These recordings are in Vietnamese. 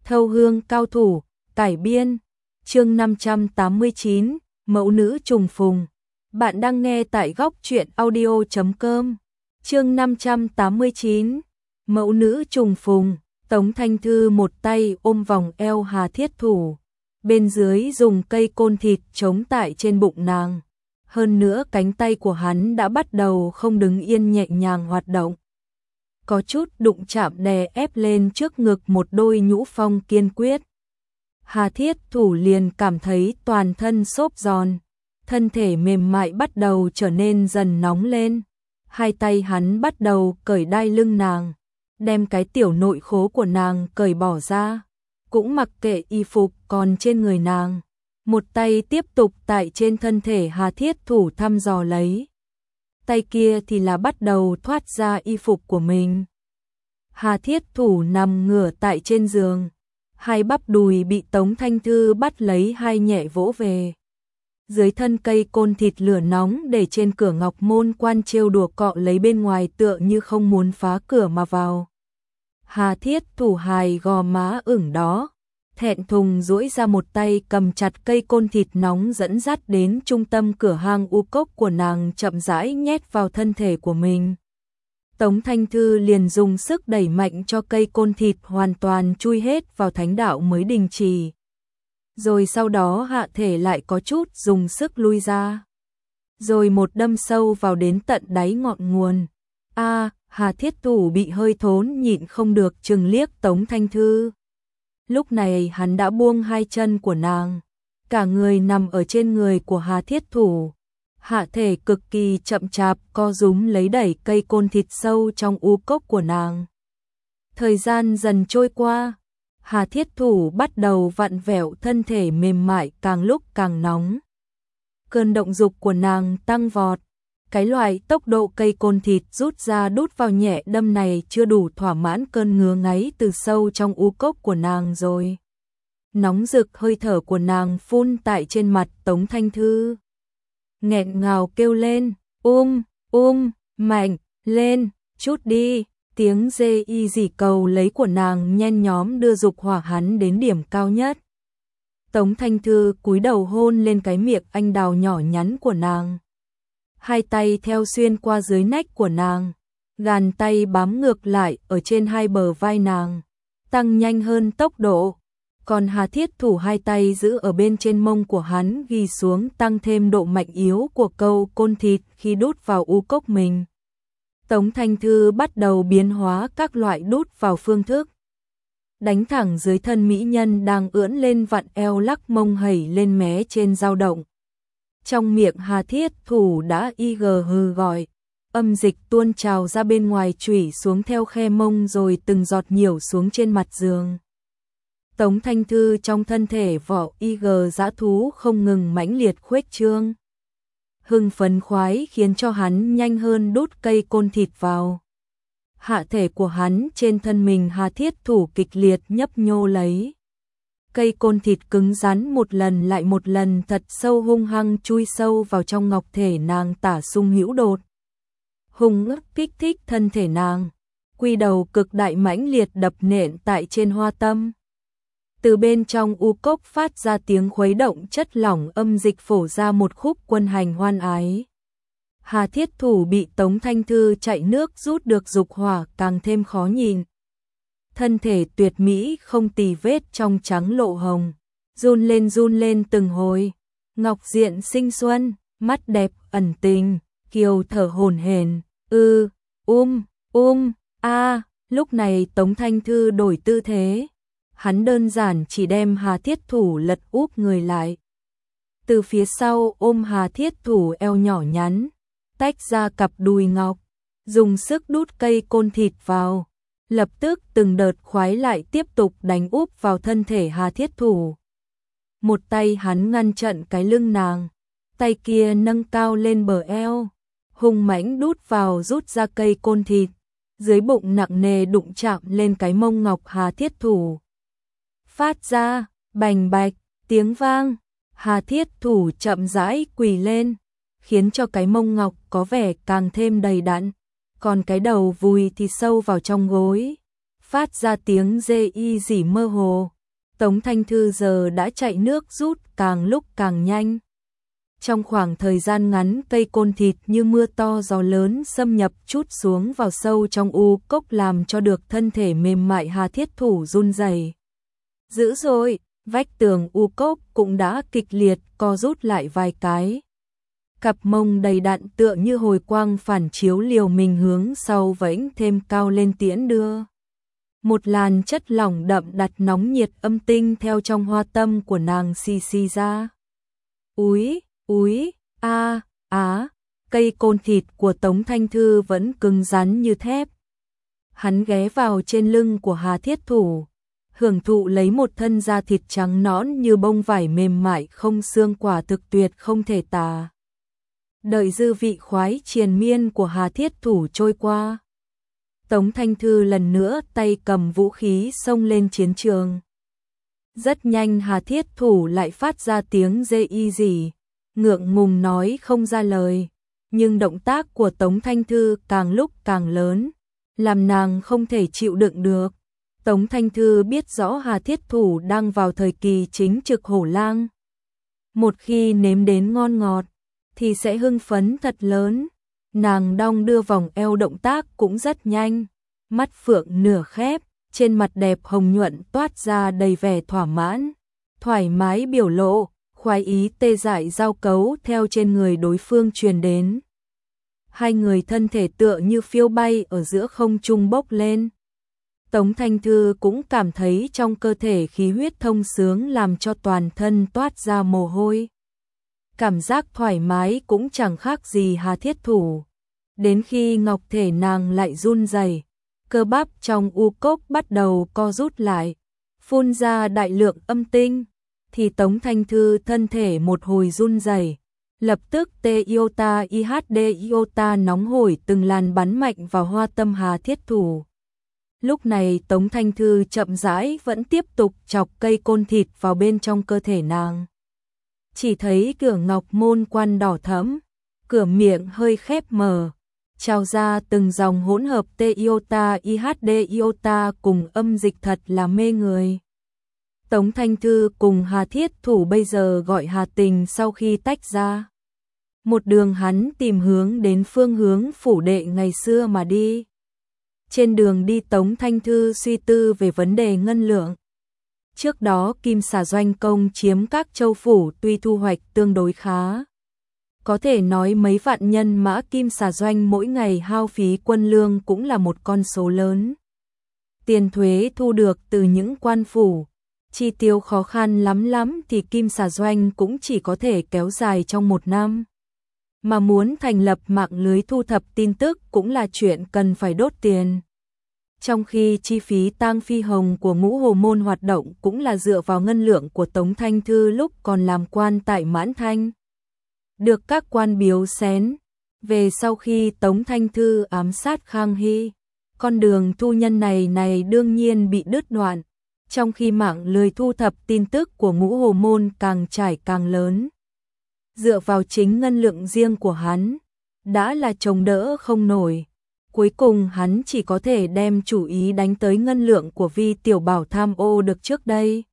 Thâu hương cao thủ, cải biên, chương 589, mẫu nữ trùng phùng. Bạn đang nghe tại góc truyện audio.com. Chương 589, mẫu nữ trùng phùng. Tống Thanh Thư một tay ôm vòng eo Hà Thiết Thủ, bên dưới dùng cây côn thịt chống tại trên bụng nàng. Hơn nữa cánh tay của hắn đã bắt đầu không đứng yên, nhẹ nhàng hoạt động. Có chút đụng chạm đè ép lên trước ngực một đôi nhũ phong kiên quyết. Hà Thiết Thủ liền cảm thấy toàn thân xốp giòn, thân thể mềm mại bắt đầu trở nên dần nóng lên. Hai tay hắn bắt đầu cởi đai lưng nàng, đem cái tiểu nội khố của nàng cởi bỏ ra, cũng mặc kệ y phục còn trên người nàng. Một tay tiếp tục tại trên thân thể Hà Thiết Thủ thăm dò lấy, tay kia thì là bắt đầu thoát ra y phục của mình. Hà Thiết Thủ nằm ngửa tại trên giường, hai bắp đùi bị Tống Thanh Thư bắt lấy hai nhẹ vỗ về. Dưới thân cây côn thịt lửa nóng để trên cửa ngọc môn quan trêu đùa cọ lấy bên ngoài, tựa như không muốn phá cửa mà vào. Hà Thiết Thủ hài gò má ửng đó, thẹn thùng duỗi ra một tay cầm chặt cây côn thịt nóng dẫn dắt đến trung tâm cửa hang u cốc của nàng, chậm rãi nhét vào thân thể của mình. Tống Thanh Thư liền dùng sức đẩy mạnh cho cây côn thịt hoàn toàn chui hết vào thánh đạo mới đình chỉ. Rồi sau đó hạ thể lại có chút dùng sức lui ra, rồi một đâm sâu vào đến tận đáy ngọn nguồn. Hà Thiết Thủ bị hơi thốn, nhịn không được chừng liếc Tống Thanh Thư. Lúc này hắn đã buông hai chân của nàng, cả người nằm ở trên người của Hà Thiết Thủ. Hạ thể cực kỳ chậm chạp co rúm lấy đẩy cây côn thịt sâu trong u cốc của nàng. Thời gian dần trôi qua, Hà Thiết Thủ bắt đầu vặn vẹo thân thể mềm mại, càng lúc càng nóng. Cơn động dục của nàng tăng vọt, cái loại tốc độ cây côn thịt rút ra đút vào nhẹ đâm này chưa đủ thỏa mãn cơn ngứa ngáy từ sâu trong u cốc của nàng rồi. Nóng rực hơi thở của nàng phun tại trên mặt Tống Thanh Thư. Nghẹn ngào kêu lên, mạnh lên, chút đi. Tiếng dê y dỉ cầu lấy của nàng nhen nhóm đưa dục hỏa hắn đến điểm cao nhất. Tống Thanh Thư cúi đầu hôn lên cái miệng anh đào nhỏ nhắn của nàng. Hai tay theo xuyên qua dưới nách của nàng, gàn tay bám ngược lại ở trên hai bờ vai nàng, tăng nhanh hơn tốc độ. Còn Hà Thiết Thủ hai tay giữ ở bên trên mông của hắn ghi xuống, tăng thêm độ mạnh yếu của câu côn thịt khi đút vào u cốc mình. Tống Thanh Thư bắt đầu biến hóa các loại đút vào phương thức, đánh thẳng dưới thân mỹ nhân đang ưỡn lên, vặn eo lắc mông hẩy lên mé trên dao động. Trong miệng Hà Thiết Thủ đã hừ gọi, âm dịch tuôn trào ra bên ngoài, chủy xuống theo khe mông rồi từng giọt nhiều xuống trên mặt giường. Tống Thanh Thư trong thân thể vỏ dã thú không ngừng mãnh liệt khuếch trương. Hưng phấn khoái khiến cho hắn nhanh hơn đút cây côn thịt vào. Hạ thể của hắn trên thân mình Hà Thiết Thủ kịch liệt nhấp nhô lấy. Cây côn thịt cứng rắn một lần lại một lần thật sâu hung hăng chui sâu vào trong ngọc thể nàng, tả sung hữu đột. Hung ức kích thích thân thể nàng, quy đầu cực đại mãnh liệt đập nện tại trên hoa tâm. Từ bên trong u cốc phát ra tiếng khuấy động chất lỏng, âm dịch phổ ra một khúc quân hành hoan ái. Hà Thiết Thủ bị Tống Thanh Thư chạy nước rút được dục hỏa càng thêm khó nhìn. Thân thể tuyệt mỹ không tì vết trong trắng lộ hồng, run lên từng hồi. Ngọc diện xinh xuân, mắt đẹp ẩn tình, kiều thở hổn hển. Lúc này Tống Thanh Thư đổi tư thế. Hắn đơn giản chỉ đem Hà Thiết Thủ lật úp người lại, từ phía sau ôm Hà Thiết Thủ eo nhỏ nhắn, tách ra cặp đùi ngọc, dùng sức đút cây côn thịt vào. Lập tức từng đợt khoái lại tiếp tục đánh úp vào thân thể Hà Thiết Thủ. Một tay hắn ngăn chặn cái lưng nàng, tay kia nâng cao lên bờ eo, hung mãnh đút vào rút ra cây côn thịt, dưới bụng nặng nề đụng chạm lên cái mông ngọc Hà Thiết Thủ. Phát ra bành bạch tiếng vang, Hà Thiết Thủ chậm rãi quỳ lên, khiến cho cái mông ngọc có vẻ càng thêm đầy đặn, còn cái đầu vùi thì sâu vào trong gối. phát ra tiếng rê y rỉ mơ hồ. Tống Thanh Thư giờ đã chạy nước rút càng lúc càng nhanh. Trong khoảng thời gian ngắn, cây côn thịt như mưa to gió lớn xâm nhập trút xuống vào sâu trong u cốc, làm cho được thân thể mềm mại Hà Thiết Thủ run rẩy dữ dội. Vách tường u cốc cũng đã kịch liệt co rút lại vài cái. Cặp mông đầy đặn tựa như hồi quang phản chiếu liều mình hướng sau vẫy thêm cao lên tiễn đưa. Một làn chất lỏng đậm đặc nóng nhiệt âm tinh theo trong hoa tâm của nàng xì ra. Úi, úi, a, á, cây côn thịt của Tống Thanh Thư vẫn cứng rắn như thép. Hắn ghé vào trên lưng của Hà Thiết Thủ, hưởng thụ lấy một thân da thịt trắng nõn như bông vải mềm mại không xương, quả thực tuyệt không thể tả. Đợi dư vị khoái triền miên của Hà Thiết Thủ trôi qua, Tống Thanh Thư lần nữa tay cầm vũ khí xông lên chiến trường. Rất nhanh Hà Thiết Thủ lại phát ra tiếng rê y rỉ, ngượng ngùng nói không ra lời, nhưng động tác của Tống Thanh Thư càng lúc càng lớn, làm nàng không thể chịu đựng được. Tống Thanh Thư biết rõ Hà Thiết Thủ đang vào thời kỳ chính trực hổ lang. Một khi nếm đến ngon ngọt, thì sẽ hưng phấn thật lớn. Nàng đong đưa vòng eo, động tác cũng rất nhanh, mắt phượng nửa khép, trên mặt đẹp hồng nhuận toát ra đầy vẻ thỏa mãn, thoải mái biểu lộ, khoái ý tê dại giao cấu theo trên người đối phương truyền đến. Hai người thân thể tựa như phiêu bay ở giữa không trung bốc lên. Tống Thanh Thư cũng cảm thấy trong cơ thể khí huyết thông sướng, làm cho toàn thân toát ra mồ hôi. Cảm giác thoải mái cũng chẳng khác gì Hà Thiết Thủ. Đến khi ngọc thể nàng lại run rẩy, cơ bắp trong u cốc bắt đầu co rút lại, phun ra đại lượng âm tinh, thì Tống Thanh Thư thân thể một hồi run rẩy, lập tức iota IHD iota nóng hổi từng làn bắn mạnh vào hoa tâm Hà Thiết Thủ. Lúc này Tống Thanh Thư chậm rãi vẫn tiếp tục chọc cây côn thịt vào bên trong cơ thể nàng. Chỉ thấy cửa ngọc môn quan đỏ thẫm, cửa miệng hơi khép mở, trào ra từng dòng hỗn hợp iota IHD iota cùng âm dịch, thật là mê người. Tống Thanh Thư cùng Hà Thiết Thủ bây giờ gọi Hà Tình sau khi tách ra. Một đường hắn tìm hướng đến phương hướng phủ đệ ngày xưa mà đi. Trên đường đi Tống Thanh Thư suy tư về vấn đề ngân lượng. Trước đó Kim Xà Doanh công chiếm các châu phủ tuy thu hoạch tương đối khá. Có thể nói mấy vạn nhân mã Kim Xà Doanh mỗi ngày hao phí quân lương cũng là một con số lớn. Tiền thuế thu được từ những quan phủ, chi tiêu khó khăn lắm thì Kim Xà Doanh cũng chỉ có thể kéo dài trong một năm. Mà muốn thành lập mạng lưới thu thập tin tức cũng là chuyện cần phải đốt tiền. Trong khi chi phí tang phi hồng của Ngũ Hồ Môn hoạt động cũng là dựa vào ngân lượng của Tống Thanh Thư lúc còn làm quan tại Mãn Thanh. Được các quan biếu xén, về sau khi Tống Thanh Thư ám sát Khang Hy, con đường thu nhân này đương nhiên bị đứt đoạn, trong khi mạng lưới thu thập tin tức của Ngũ Hồ Môn càng trải càng lớn. Dựa vào chính ngân lượng riêng của hắn, đã là chống đỡ không nổi. Cuối cùng hắn chỉ có thể đem chủ ý đánh tới ngân lượng của Vi Tiểu Bảo tham ô được trước đây.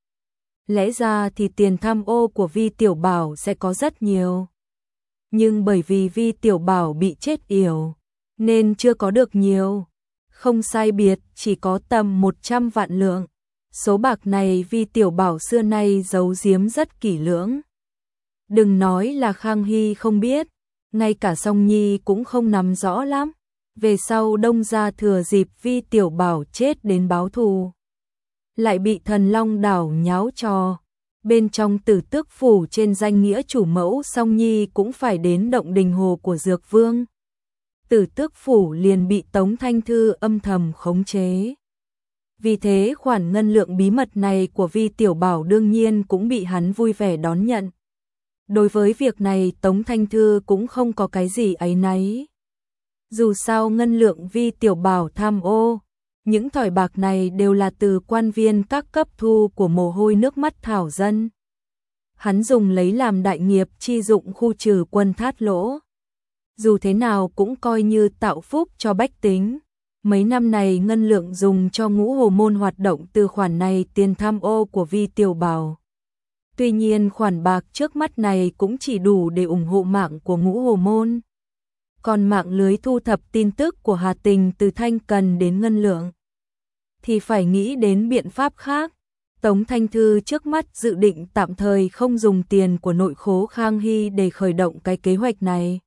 Lẽ ra thì tiền tham ô của Vi Tiểu Bảo sẽ có rất nhiều. Nhưng bởi vì Vi Tiểu Bảo bị chết yểu, nên chưa có được nhiều. Không sai biệt, chỉ có tầm 100 vạn lượng. Số bạc này Vi Tiểu Bảo xưa nay giấu giếm rất kỹ lưỡng. Đừng nói là Khang Hy không biết, ngay cả Song Nhi cũng không nắm rõ lắm. Về sau Đông gia thừa dịp Vi Tiểu Bảo chết đến báo thù, lại bị Thần Long đảo nháo trò. Bên trong Tử Tước phủ trên danh nghĩa chủ mẫu Song Nhi cũng phải đến động đình hồ của Dược Vương. Tử Tước phủ liền bị Tống Thanh Thư âm thầm khống chế. Vì thế khoản ngân lượng bí mật này của Vi Tiểu Bảo đương nhiên cũng bị hắn vui vẻ đón nhận. Đối với việc này Tống Thanh Thư cũng không có cái gì áy náy. Dù sao ngân lượng Vi Tiểu Bảo tham ô, những thỏi bạc này đều là từ quan viên các cấp thu của mồ hôi nước mắt thảo dân. Hắn dùng lấy làm đại nghiệp chi dụng khu trừ quân thát lỗ. Dù thế nào cũng coi như tạo phúc cho bách tính. Mấy năm này ngân lượng dùng cho ngũ hồ môn hoạt động từ khoản này tiền tham ô của Vi Tiểu Bảo. Tuy nhiên khoản bạc trước mắt này cũng chỉ đủ để ủng hộ mạng của ngũ hồ môn. Còn mạng lưới thu thập tin tức của Hà Tình từ Thanh Cần đến ngân lượng thì phải nghĩ đến biện pháp khác. Tống Thanh Thư trước mắt dự định tạm thời không dùng tiền của nội khố Khang Hy để khởi động cái kế hoạch này.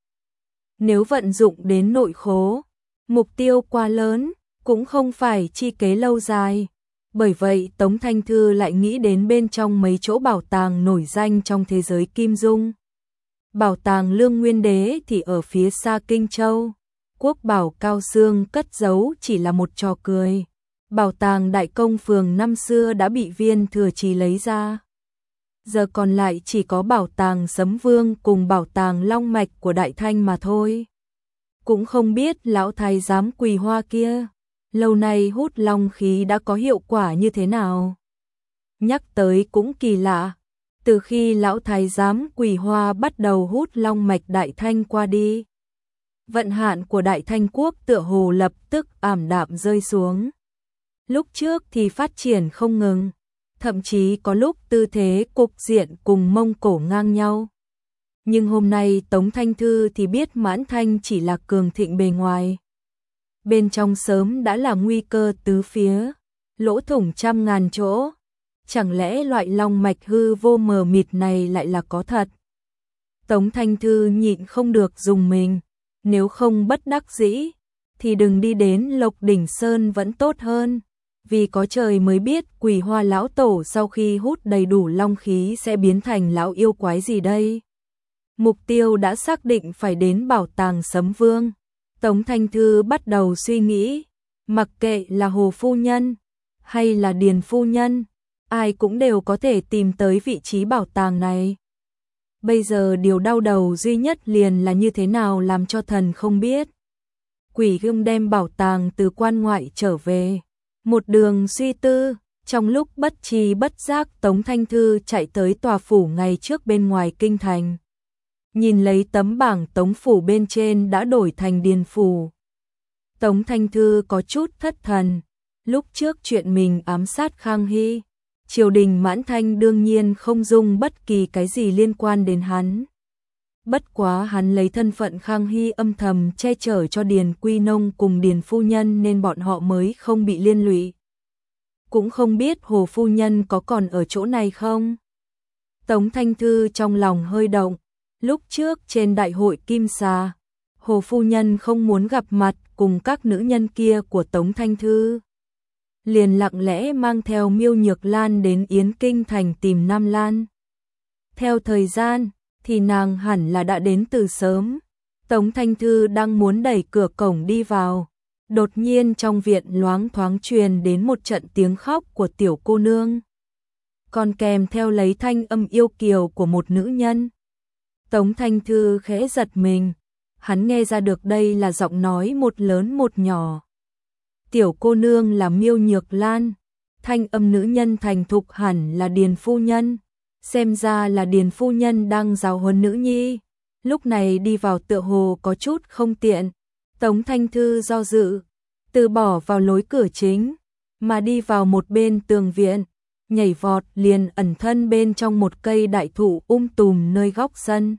Nếu vận dụng đến nội khố, mục tiêu quá lớn, cũng không phải chi kế lâu dài. Bởi vậy Tống Thanh Thư lại nghĩ đến bên trong mấy chỗ bảo tàng nổi danh trong thế giới Kim Dung. Bảo tàng Lương Nguyên Đế thì ở phía xa Kinh Châu. Quốc bảo Cao Xương cất giấu chỉ là một trò cười. Bảo tàng Đại Công Phường năm xưa đã bị Viên Thừa Chí lấy ra. Giờ còn lại chỉ có bảo tàng Sấm Vương cùng bảo tàng Long Mạch của Đại Thanh mà thôi. Cũng không biết lão thái giám Quỳ Hoa kia, lâu nay hút long khí đã có hiệu quả như thế nào. Nhắc tới cũng kỳ lạ, từ khi lão thái giám Quỳ Hoa bắt đầu hút long mạch Đại Thanh qua đi, vận hạn của Đại Thanh quốc tựa hồ lập tức ảm đạm rơi xuống. Lúc trước thì phát triển không ngừng, thậm chí có lúc tư thế cục diện cùng Mông Cổ ngang nhau. Nhưng hôm nay Tống Thanh Thư thì biết Mãn Thanh chỉ là cường thịnh bề ngoài. Bên trong sớm đã là nguy cơ tứ phía, lỗ thủng trăm ngàn chỗ. Chẳng lẽ loại long mạch hư vô mờ mịt này lại là có thật? Tống Thanh Thư nhịn không được dùng mình, nếu không bất đắc dĩ, thì đừng đi đến Lộc Đỉnh Sơn vẫn tốt hơn. Vì có trời mới biết Quỳ Hoa lão tổ sau khi hút đầy đủ long khí sẽ biến thành lão yêu quái gì đây. Mục tiêu đã xác định phải đến bảo tàng Sấm Vương. Tống Thanh Thư bắt đầu suy nghĩ, mặc kệ là Hồ Phu Nhân hay là Điền Phu Nhân, ai cũng đều có thể tìm tới vị trí bảo tàng này. Bây giờ điều đau đầu duy nhất liền là như thế nào làm cho thần không biết. Quỷ Gươm đem bảo tàng từ quan ngoại trở về. Một đường suy tư, trong lúc bất tri bất giác Tống Thanh Thư chạy tới tòa phủ ngày trước bên ngoài kinh thành. Nhìn lấy tấm bảng Tống phủ bên trên đã đổi thành Điền phủ. Tống Thanh Thư có chút thất thần. Lúc trước chuyện mình ám sát Khang Hy, triều đình Mãn Thanh đương nhiên không dung bất kỳ cái gì liên quan đến hắn. Bất quá hắn lấy thân phận Khang Hy âm thầm che chở cho Điền Quy Nông cùng Điền Phu Nhân nên bọn họ mới không bị liên lụy. Cũng không biết Hồ Phu Nhân có còn ở chỗ này không? Tống Thanh Thư trong lòng hơi động. Lúc trước trên đại hội Kim Xà, Hồ Phu Nhân không muốn gặp mặt cùng các nữ nhân kia của Tống Thanh Thư. Liền lặng lẽ mang theo Miêu Nhược Lan đến Yến Kinh thành tìm Nam Lan. Theo thời gian thì nàng hẳn là đã đến từ sớm. Tống Thanh Thư đang muốn đẩy cửa cổng đi vào. Đột nhiên trong viện loáng thoáng truyền đến một trận tiếng khóc của tiểu cô nương. Còn kèm theo lấy thanh âm yêu kiều của một nữ nhân. Tống Thanh Thư khẽ giật mình. Hắn nghe ra được đây là giọng nói một lớn một nhỏ. Tiểu cô nương là Miêu Nhược Lan. Thanh âm nữ nhân thành thục hẳn là Điền Phu Nhân. Xem ra là Điền Phu Nhân đang giáo huấn nữ nhi. Lúc này đi vào tựa hồ có chút không tiện. Tống Thanh Thư do dự, từ bỏ vào lối cửa chính, mà đi vào một bên tường viện, nhảy vọt liền ẩn thân bên trong một cây đại thụ tùm nơi góc sân.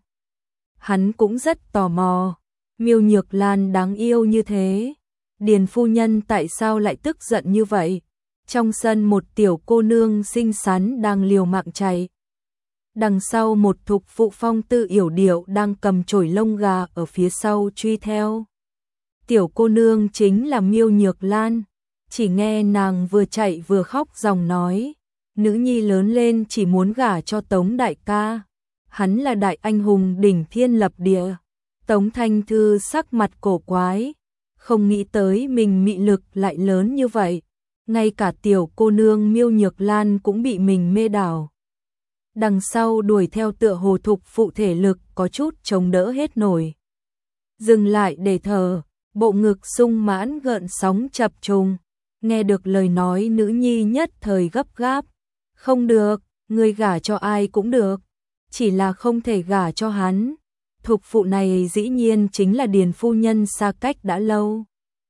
Hắn cũng rất tò mò, Miêu Nhược Lan đáng yêu như thế, Điền Phu Nhân tại sao lại tức giận như vậy? Trong sân một tiểu cô nương xinh xắn đang liều mạng chạy. Đằng sau một thục phụ phong tư yểu điệu đang cầm chổi lông gà ở phía sau truy theo. Tiểu cô nương chính là Miêu Nhược Lan, chỉ nghe nàng vừa chạy vừa khóc giọng nói, nữ nhi lớn lên chỉ muốn gả cho Tống đại ca, hắn là đại anh hùng đỉnh thiên lập địa. Tống Thanh Thư sắc mặt cổ quái, không nghĩ tới mình mị lực lại lớn như vậy, ngay cả tiểu cô nương Miêu Nhược Lan cũng bị mình mê đảo. Đằng sau đuổi theo tựa hồ thục phụ thể lực có chút chống đỡ hết nổi. Dừng lại để thở, bộ ngực sung mãn gợn sóng chập trùng, nghe được lời nói nữ nhi nhất thời gấp gáp. Không được, người gả cho ai cũng được, chỉ là không thể gả cho hắn. Thục phụ này dĩ nhiên chính là Điền Phu Nhân xa cách đã lâu.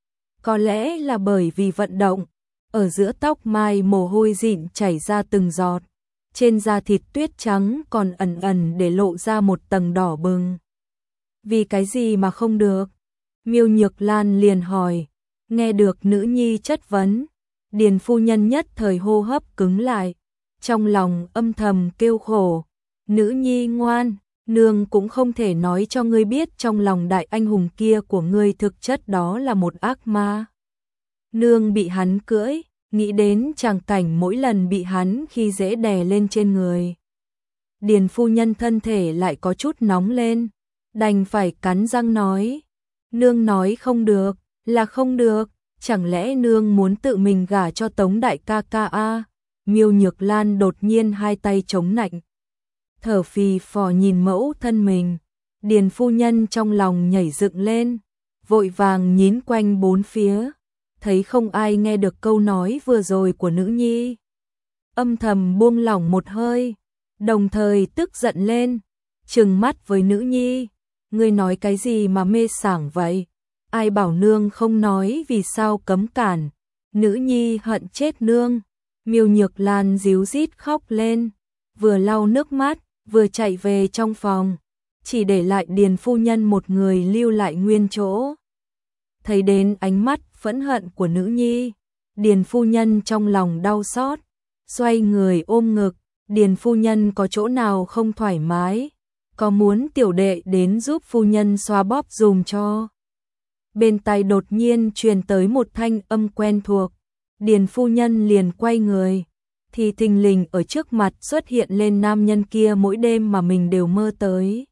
Có lẽ là bởi vì vận động, ở giữa tóc mai mồ hôi dịn chảy ra từng giọt, trên da thịt tuyết trắng còn ẩn ẩn để lộ ra một tầng đỏ bừng. Vì cái gì mà không được? Miêu Nhược Lan liền hỏi. Nghe được nữ nhi chất vấn, Điền phu nhân nhất thời hô hấp cứng lại, trong lòng âm thầm kêu khổ. Nữ nhi ngoan, nương cũng không thể nói cho ngươi biết trong lòng đại anh hùng kia của ngươi thực chất đó là một ác ma. Nương bị hắn cưỡi, nghĩ đến tràng cảnh mỗi lần bị hắn khi dễ đè lên trên người. Điền phu nhân thân thể lại có chút nóng lên, đành phải cắn răng nói. Nương nói không được, là không được, chẳng lẽ nương muốn tự mình gả cho Tống đại ca ca a? Miêu Nhược Lan đột nhiên hai tay chống nạnh, thở phì phò nhìn mẫu thân mình. Điền phu nhân trong lòng nhảy dựng lên, vội vàng nhín quanh bốn phía, thấy không ai nghe được câu nói vừa rồi của nữ nhi. Âm thầm buông lỏng một hơi, đồng thời tức giận lên, trừng mắt với nữ nhi. Ngươi nói cái gì mà mê sảng vậy? Ai bảo nương không nói vì sao cấm cản? Nữ nhi hận chết nương. Miêu Nhược Lan ríu rít khóc lên, vừa lau nước mắt, vừa chạy về trong phòng, chỉ để lại Điền phu nhân một người lưu lại nguyên chỗ. Thấy đến ánh mắt phẫn hận của nữ nhi, Điền phu nhân trong lòng đau xót, xoay người ôm ngực. Điền phu nhân có chỗ nào không thoải mái, có muốn tiểu đệ đến giúp phu nhân xoa bóp dùm cho. Bên tai đột nhiên truyền tới một thanh âm quen thuộc, Điền phu nhân liền quay người, thì thình lình ở trước mặt xuất hiện lên nam nhân kia mỗi đêm mà mình đều mơ tới.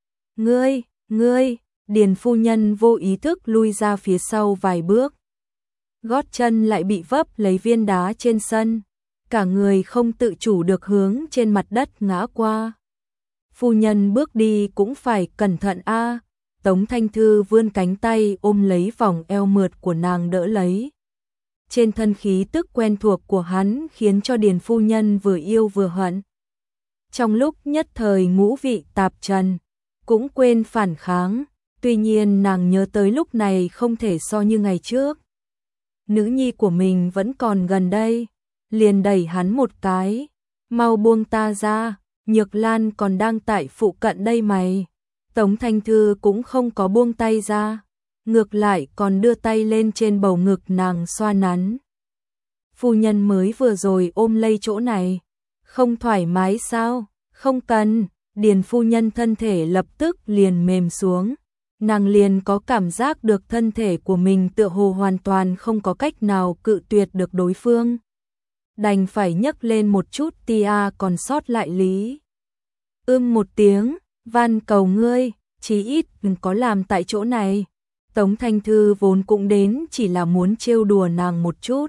Ngươi, Điền phu nhân vô ý thức lui ra phía sau vài bước. Gót chân lại bị vấp lấy viên đá trên sân, cả người không tự chủ được hướng trên mặt đất ngã qua. Phu nhân bước đi cũng phải cẩn thận a. Tống Thanh Thư vươn cánh tay ôm lấy vòng eo mượt của nàng đỡ lấy. Trên thân khí tức quen thuộc của hắn khiến cho Điền phu nhân vừa yêu vừa hận. Trong lúc nhất thời ngũ vị tạp trần, cũng quên phản kháng, tuy nhiên nàng nhớ tới lúc này không thể so như ngày trước. Nữ nhi của mình vẫn còn gần đây, liền đẩy hắn một cái. Mau buông ta ra, Nhược Lan còn đang tại phụ cận đây mày. Tống Thanh Thư cũng không có buông tay ra, ngược lại còn đưa tay lên trên bầu ngực nàng xoa nắn. Phu nhân mới vừa rồi ôm lấy chỗ này, không thoải mái sao? Không cần. Điền phu nhân thân thể lập tức liền mềm xuống, nàng liền có cảm giác được thân thể của mình tựa hồ hoàn toàn không có cách nào cự tuyệt được đối phương. Đành phải nhấc lên một chút tia còn sót lại lý. Một tiếng, van cầu ngươi, chí ít đừng có làm tại chỗ này. Tống Thanh Thư vốn cũng đến chỉ là muốn trêu đùa nàng một chút.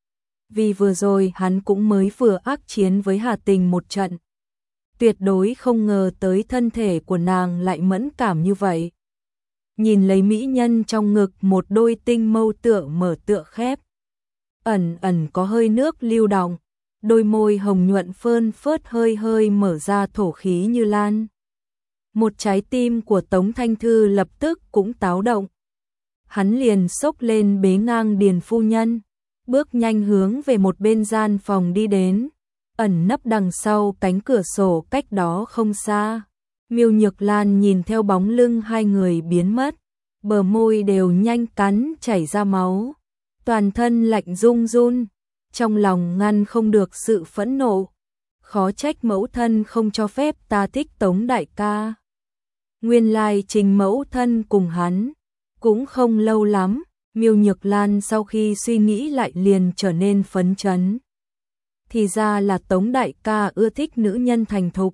Vì vừa rồi hắn cũng mới vừa ác chiến với Hà Tình một trận. Tuyệt đối không ngờ tới thân thể của nàng lại mẫn cảm như vậy. Nhìn lấy mỹ nhân trong ngực, một đôi tinh mâu tựa mở tựa khép, ẩn ẩn có hơi nước lưu động, đôi môi hồng nhuận phơn phớt hơi hơi mở ra thổ khí như lan. Một trái tim của Tống Thanh Thư lập tức cũng táo động. Hắn liền xốc lên bế ngang Điền phu nhân, bước nhanh hướng về một bên gian phòng đi đến, ẩn nấp đằng sau cánh cửa sổ cách đó không xa. Miêu Nhược Lan nhìn theo bóng lưng hai người biến mất, bờ môi đều nhanh cắn chảy ra máu, toàn thân lạnh run run, trong lòng ngăn không được sự phẫn nộ. Khó trách mẫu thân không cho phép ta thích Tống đại ca. Nguyên lai Trình mẫu thân cùng hắn cũng không lâu lắm. Miêu Nhược Lan sau khi suy nghĩ lại liền trở nên phấn chấn. Thì ra là Tống đại ca ưa thích nữ nhân thành thục.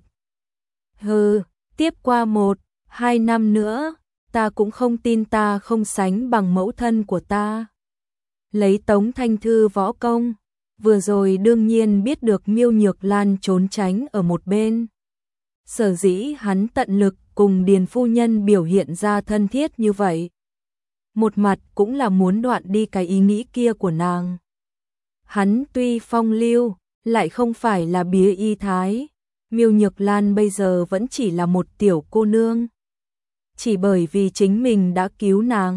Tiếp qua 1-2 năm nữa, ta cũng không tin ta không sánh bằng mẫu thân của ta. Lấy Tống Thanh Thư võ công, vừa rồi đương nhiên biết được Miêu Nhược Lan trốn tránh ở một bên. Sở dĩ hắn tận lực cùng Điền phu nhân biểu hiện ra thân thiết như vậy, một mặt cũng là muốn đoạn đi cái ý nghĩ kia của nàng. Hắn tuy phong lưu, lại không phải là bía y thái. Miêu Nhược Lan bây giờ vẫn chỉ là một tiểu cô nương. Chỉ bởi vì chính mình đã cứu nàng,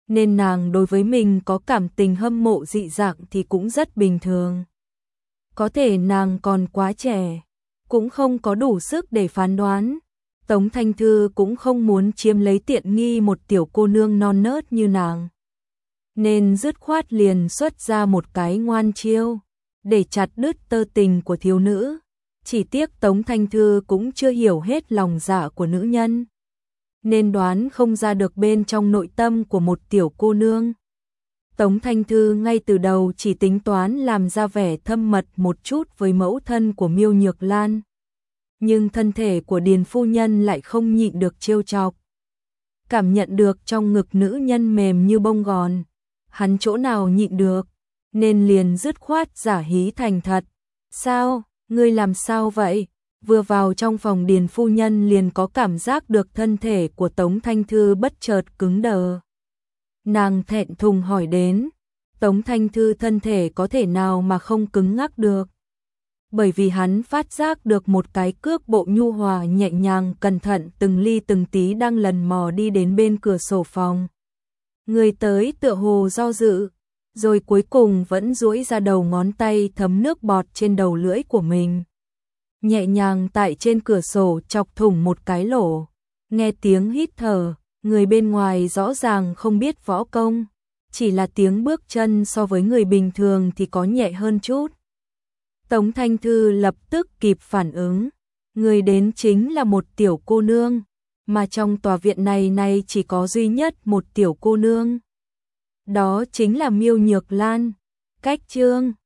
nên nàng đối với mình có cảm tình hâm mộ dị dạng thì cũng rất bình thường. Có thể nàng còn quá trẻ, cũng không có đủ sức để phán đoán. Tống Thanh Thư cũng không muốn chiếm lấy tiện nghi một tiểu cô nương non nớt như nàng, nên dứt khoát liền xuất ra một cái ngoan chiêu để chặt đứt tơ tình của thiếu nữ. Chỉ tiếc Tống Thanh Thư cũng chưa hiểu hết lòng dạ của nữ nhân, nên đoán không ra được bên trong nội tâm của một tiểu cô nương. Tống Thanh Thư ngay từ đầu chỉ tính toán làm ra vẻ thâm mật một chút với mẫu thân của Miêu Nhược Lan, nhưng thân thể của Điền phu nhân lại không nhịn được trêu chọc. Cảm nhận được trong ngực nữ nhân mềm như bông gòn, hắn chỗ nào nhịn được, nên liền dứt khoát giả hí thành thật. Sao, ngươi làm sao vậy? Vừa vào trong phòng Điền phu nhân liền có cảm giác được thân thể của Tống Thanh Thư bất chợt cứng đờ. Nàng thẹn thùng hỏi đến. Tống Thanh Thư thân thể có thể nào mà không cứng ngắc được? Bởi vì hắn phát giác được một cái cước bộ nhu hòa nhẹ nhàng cẩn thận từng ly từng tí đang lần mò đi đến bên cửa sổ phòng. Người tới tựa hồ do dự, rồi cuối cùng vẫn duỗi ra đầu ngón tay thấm nước bọt trên đầu lưỡi của mình. Nhẹ nhàng tại trên cửa sổ chọc thủng một cái lỗ. Nghe tiếng hít thở, người bên ngoài rõ ràng không biết võ công, chỉ là tiếng bước chân so với người bình thường thì có nhẹ hơn chút. Tống Thanh Thư lập tức kịp phản ứng, người đến chính là một tiểu cô nương, mà trong tòa viện này chỉ có duy nhất một tiểu cô nương. Đó chính là Miêu Nhược Lan. Cách chương